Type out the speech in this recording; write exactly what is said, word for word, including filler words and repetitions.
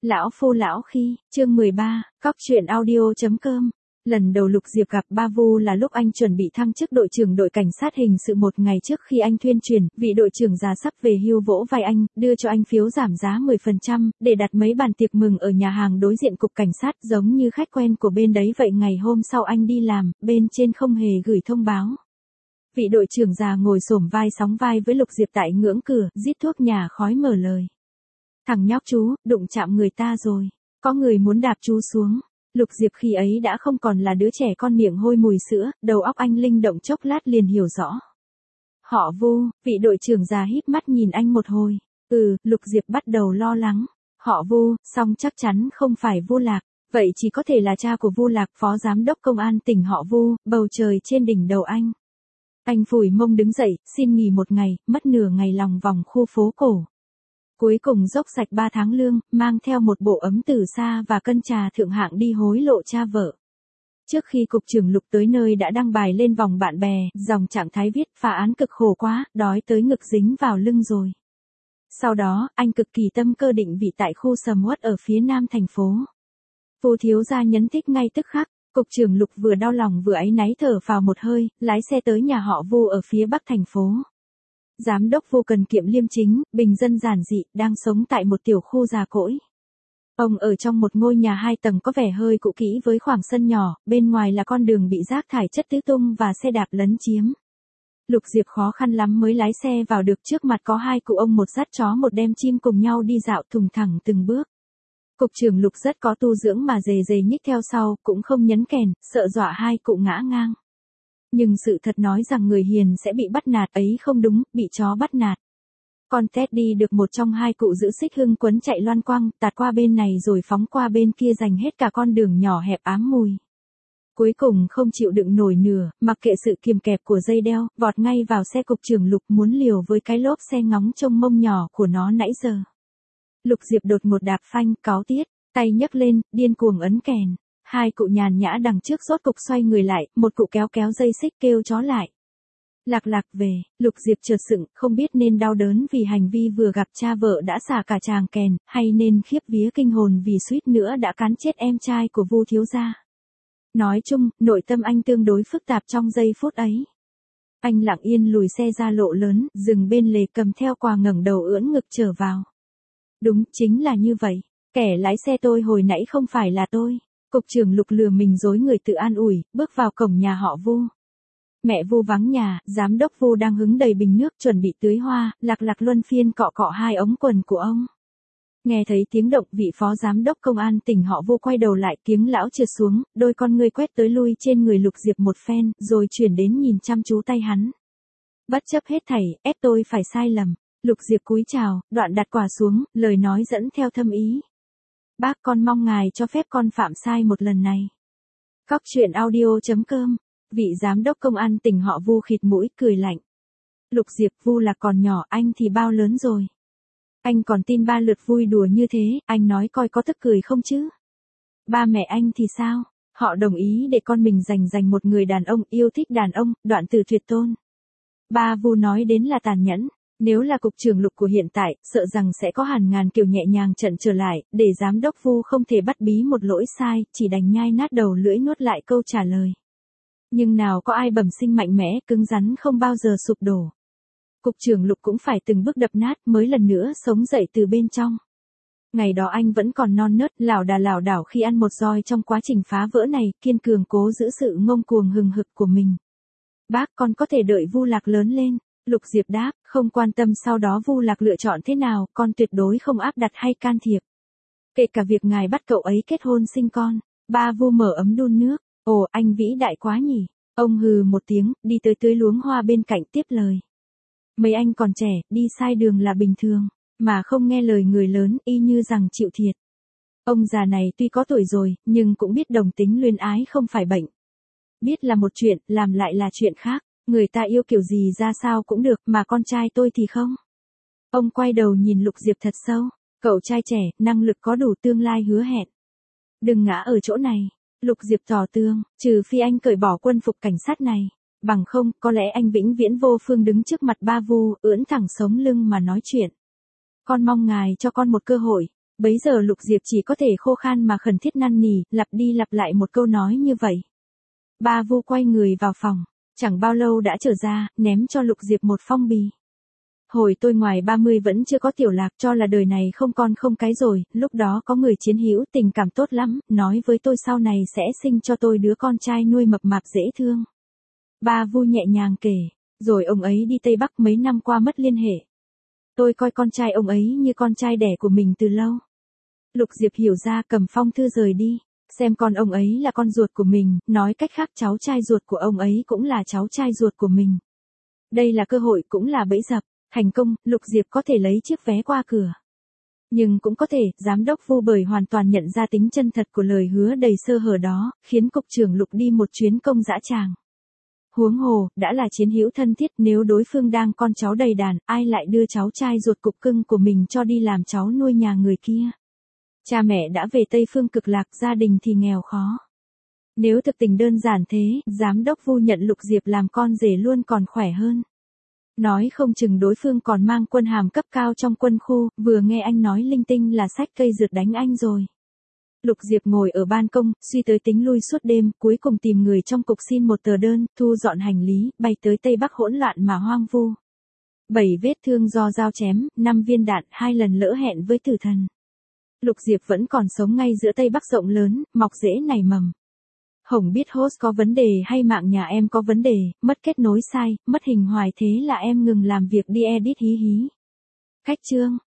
Lão phu lão khi, chương mười ba, cóc truyện audio.com. Lần đầu Lục Diệp gặp Ba Vu là lúc anh chuẩn bị thăng chức đội trưởng đội cảnh sát hình sự một ngày trước khi anh tuyên truyền, vị đội trưởng già sắp về hưu vỗ vai anh, đưa cho anh phiếu giảm giá mười phần trăm, để đặt mấy bàn tiệc mừng ở nhà hàng đối diện cục cảnh sát giống như khách quen của bên đấy vậy. Ngày hôm sau anh đi làm, bên trên không hề gửi thông báo. Vị đội trưởng già ngồi xổm vai sóng vai với Lục Diệp tại ngưỡng cửa, rít thuốc nhà khói mở lời. Thằng nhóc chú, đụng chạm người ta rồi. Có người muốn đạp chú xuống. Lục Diệp khi ấy đã không còn là đứa trẻ con miệng hôi mùi sữa, đầu óc anh linh động chốc lát liền hiểu rõ. Họ Vu, vị đội trưởng già híp mắt nhìn anh một hồi. Ừ, Lục Diệp bắt đầu lo lắng. Họ Vu, song chắc chắn không phải Vu Lạc. Vậy chỉ có thể là cha của Vu Lạc, phó giám đốc công an tỉnh họ Vu. Bầu trời trên đỉnh đầu anh. Anh phủi mông đứng dậy, xin nghỉ một ngày, mất nửa ngày lòng vòng khu phố cổ. Cuối cùng dốc sạch ba tháng lương, mang theo một bộ ấm từ xa và cân trà thượng hạng đi hối lộ cha vợ. Trước khi cục trưởng Lục tới nơi đã đăng bài lên vòng bạn bè, dòng trạng thái viết phá án cực khổ quá, đói tới ngực dính vào lưng rồi. Sau đó, anh cực kỳ tâm cơ định vị tại khu sầm uất ở phía nam thành phố. Vu thiếu gia nhấn thích ngay tức khắc. Cục trưởng Lục vừa đau lòng vừa áy náy thở phào một hơi, lái xe tới nhà họ Vu ở phía bắc thành phố. Giám đốc Vu cần kiệm liêm chính, bình dân giản dị, đang sống tại một tiểu khu già cỗi. Ông ở trong một ngôi nhà hai tầng có vẻ hơi cũ kỹ với khoảng sân nhỏ, bên ngoài là con đường bị rác thải chất tứ tung và xe đạp lấn chiếm. Lục Diệp khó khăn lắm mới lái xe vào được, trước mặt có hai cụ ông một dắt chó một đem chim cùng nhau đi dạo thùng thẳng từng bước. Cục trưởng Lục rất có tu dưỡng mà dề dề nhích theo sau, cũng không nhấn kèn, sợ dọa hai cụ ngã ngang. Nhưng sự thật nói rằng người hiền sẽ bị bắt nạt ấy không đúng, bị chó bắt nạt. Con Teddy được một trong hai cụ giữ xích hưng quấn chạy loan quăng, tạt qua bên này rồi phóng qua bên kia giành hết cả con đường nhỏ hẹp ám mùi. Cuối cùng không chịu đựng nổi nửa, mặc kệ sự kiềm kẹp của dây đeo, vọt ngay vào xe cục trưởng Lục muốn liều với cái lốp xe ngóng trông mông nhỏ của nó nãy giờ. Lục Diệp đột một đạp phanh, cáu tiết, tay nhấc lên, điên cuồng ấn kèn. Hai cụ nhàn nhã đằng trước rốt cục xoay người lại, một cụ kéo kéo dây xích kêu chó lại. Lạc lạc về, Lục Diệp chợt sững, không biết nên đau đớn vì hành vi vừa gặp cha vợ đã xả cả tràng kèn, hay nên khiếp vía kinh hồn vì suýt nữa đã cán chết em trai của Vu thiếu gia. Nói chung, nội tâm anh tương đối phức tạp trong giây phút ấy. Anh lặng yên lùi xe ra lộ lớn, dừng bên lề cầm theo quà ngẩng đầu ưỡn ngực trở vào. Đúng, chính là như vậy. Kẻ lái xe tôi hồi nãy không phải là tôi. Cục trưởng Lục lừa mình dối người tự an ủi, bước vào cổng nhà họ Vu. Mẹ Vu vắng nhà, giám đốc Vu đang hứng đầy bình nước chuẩn bị tưới hoa, Lạc lạc luân phiên cọ cọ hai ống quần của ông. Nghe thấy tiếng động, vị phó giám đốc công an tỉnh họ Vu quay đầu lại, kiếng lão trượt xuống, đôi con ngươi quét tới lui trên người Lục Diệp một phen, rồi chuyển đến nhìn chăm chú tay hắn. Bất chấp hết thảy, ép tôi phải sai lầm. Lục Diệp cúi chào, đoạn đặt quả xuống, lời nói dẫn theo thâm ý. Bác con mong ngài cho phép con phạm sai một lần này. Cóc truyện audio.com. Vị giám đốc công an tỉnh họ Vu khịt mũi cười lạnh. Lục Diệp, Vu là còn nhỏ, anh thì bao lớn rồi. Anh còn tin ba lượt vui đùa như thế, anh nói coi có tức cười không chứ? Ba mẹ anh thì sao? Họ đồng ý để con mình giành giành một người đàn ông, yêu thích đàn ông, đoạn từ tuyệt tôn. Ba Vu nói đến là tàn nhẫn. Nếu là cục trưởng Lục của hiện tại, sợ rằng sẽ có hàng ngàn kiểu nhẹ nhàng trận trở lại, để giám đốc Vu không thể bắt bí một lỗi sai, chỉ đành nhai nát đầu lưỡi nuốt lại câu trả lời. Nhưng nào có ai bẩm sinh mạnh mẽ, cứng rắn không bao giờ sụp đổ. Cục trưởng Lục cũng phải từng bước đập nát mới lần nữa sống dậy từ bên trong. Ngày đó anh vẫn còn non nớt, lảo đà lảo đảo khi ăn một roi trong quá trình phá vỡ này, kiên cường cố giữ sự ngông cuồng hừng hực của mình. Bác con có thể đợi Vu Lạc lớn lên. Lục Diệp đáp, không quan tâm sau đó Vu Lạc lựa chọn thế nào, con tuyệt đối không áp đặt hay can thiệp. Kể cả việc ngài bắt cậu ấy kết hôn sinh con. Ba Vu mở ấm đun nước. Ồ, anh vĩ đại quá nhỉ. Ông hừ một tiếng, đi tới tưới luống hoa bên cạnh tiếp lời. Mấy anh còn trẻ, đi sai đường là bình thường, mà không nghe lời người lớn y như rằng chịu thiệt. Ông già này tuy có tuổi rồi, nhưng cũng biết đồng tính luyến ái không phải bệnh. Biết là một chuyện, làm lại là chuyện khác. Người ta yêu kiểu gì ra sao cũng được, mà con trai tôi thì không. Ông quay đầu nhìn Lục Diệp thật sâu. Cậu trai trẻ, năng lực có đủ, tương lai hứa hẹn. Đừng ngã ở chỗ này. Lục Diệp tỏ tương, trừ phi anh cởi bỏ quân phục cảnh sát này. Bằng không, có lẽ anh vĩnh viễn vô phương đứng trước mặt Ba Vu, ưỡn thẳng sống lưng mà nói chuyện. Con mong ngài cho con một cơ hội. Bấy giờ Lục Diệp chỉ có thể khô khan mà khẩn thiết năn nỉ, lặp đi lặp lại một câu nói như vậy. Ba Vu quay người vào phòng, chẳng bao lâu đã trở ra, ném cho Lục Diệp một phong bì. Hồi tôi ngoài ba mươi vẫn chưa có Tiểu Lạc, cho là đời này không con không cái rồi, lúc đó có người chiến hữu tình cảm tốt lắm, nói với tôi sau này sẽ sinh cho tôi đứa con trai nuôi mập mạp dễ thương. Ba Vu nhẹ nhàng kể, rồi ông ấy đi Tây Bắc mấy năm qua mất liên hệ. Tôi coi con trai ông ấy như con trai đẻ của mình từ lâu. Lục Diệp hiểu ra, cầm phong thư rời đi, xem con ông ấy là con ruột của mình, nói cách khác cháu trai ruột của ông ấy cũng là cháu trai ruột của mình. Đây là cơ hội cũng là bẫy dập, thành công, Lục Diệp có thể lấy chiếc vé qua cửa. Nhưng cũng có thể, giám đốc Vu bởi hoàn toàn nhận ra tính chân thật của lời hứa đầy sơ hở đó, khiến cục trưởng Lục đi một chuyến công dã tràng. Huống hồ, đã là chiến hữu thân thiết, nếu đối phương đang con cháu đầy đàn, ai lại đưa cháu trai ruột cục cưng của mình cho đi làm cháu nuôi nhà người kia. Cha mẹ đã về Tây Phương Cực Lạc, gia đình thì nghèo khó. Nếu thực tình đơn giản thế, giám đốc Vu nhận Lục Diệp làm con rể luôn còn khỏe hơn. Nói không chừng đối phương còn mang quân hàm cấp cao trong quân khu, vừa nghe anh nói linh tinh là xách cây rượt đánh anh rồi. Lục Diệp ngồi ở ban công, suy tới tính lui suốt đêm, cuối cùng tìm người trong cục xin một tờ đơn, thu dọn hành lý, bay tới Tây Bắc hỗn loạn mà hoang vu. Bảy vết thương do dao chém, năm viên đạn, hai lần lỡ hẹn với tử thần. Lục Diệp vẫn còn sống ngay giữa Tây Bắc rộng lớn, mọc rễ nảy mầm. Hổng biết host có vấn đề hay mạng nhà em có vấn đề, mất kết nối sai, mất hình hoài thế là em ngừng làm việc đi edit hí hí. Cách chương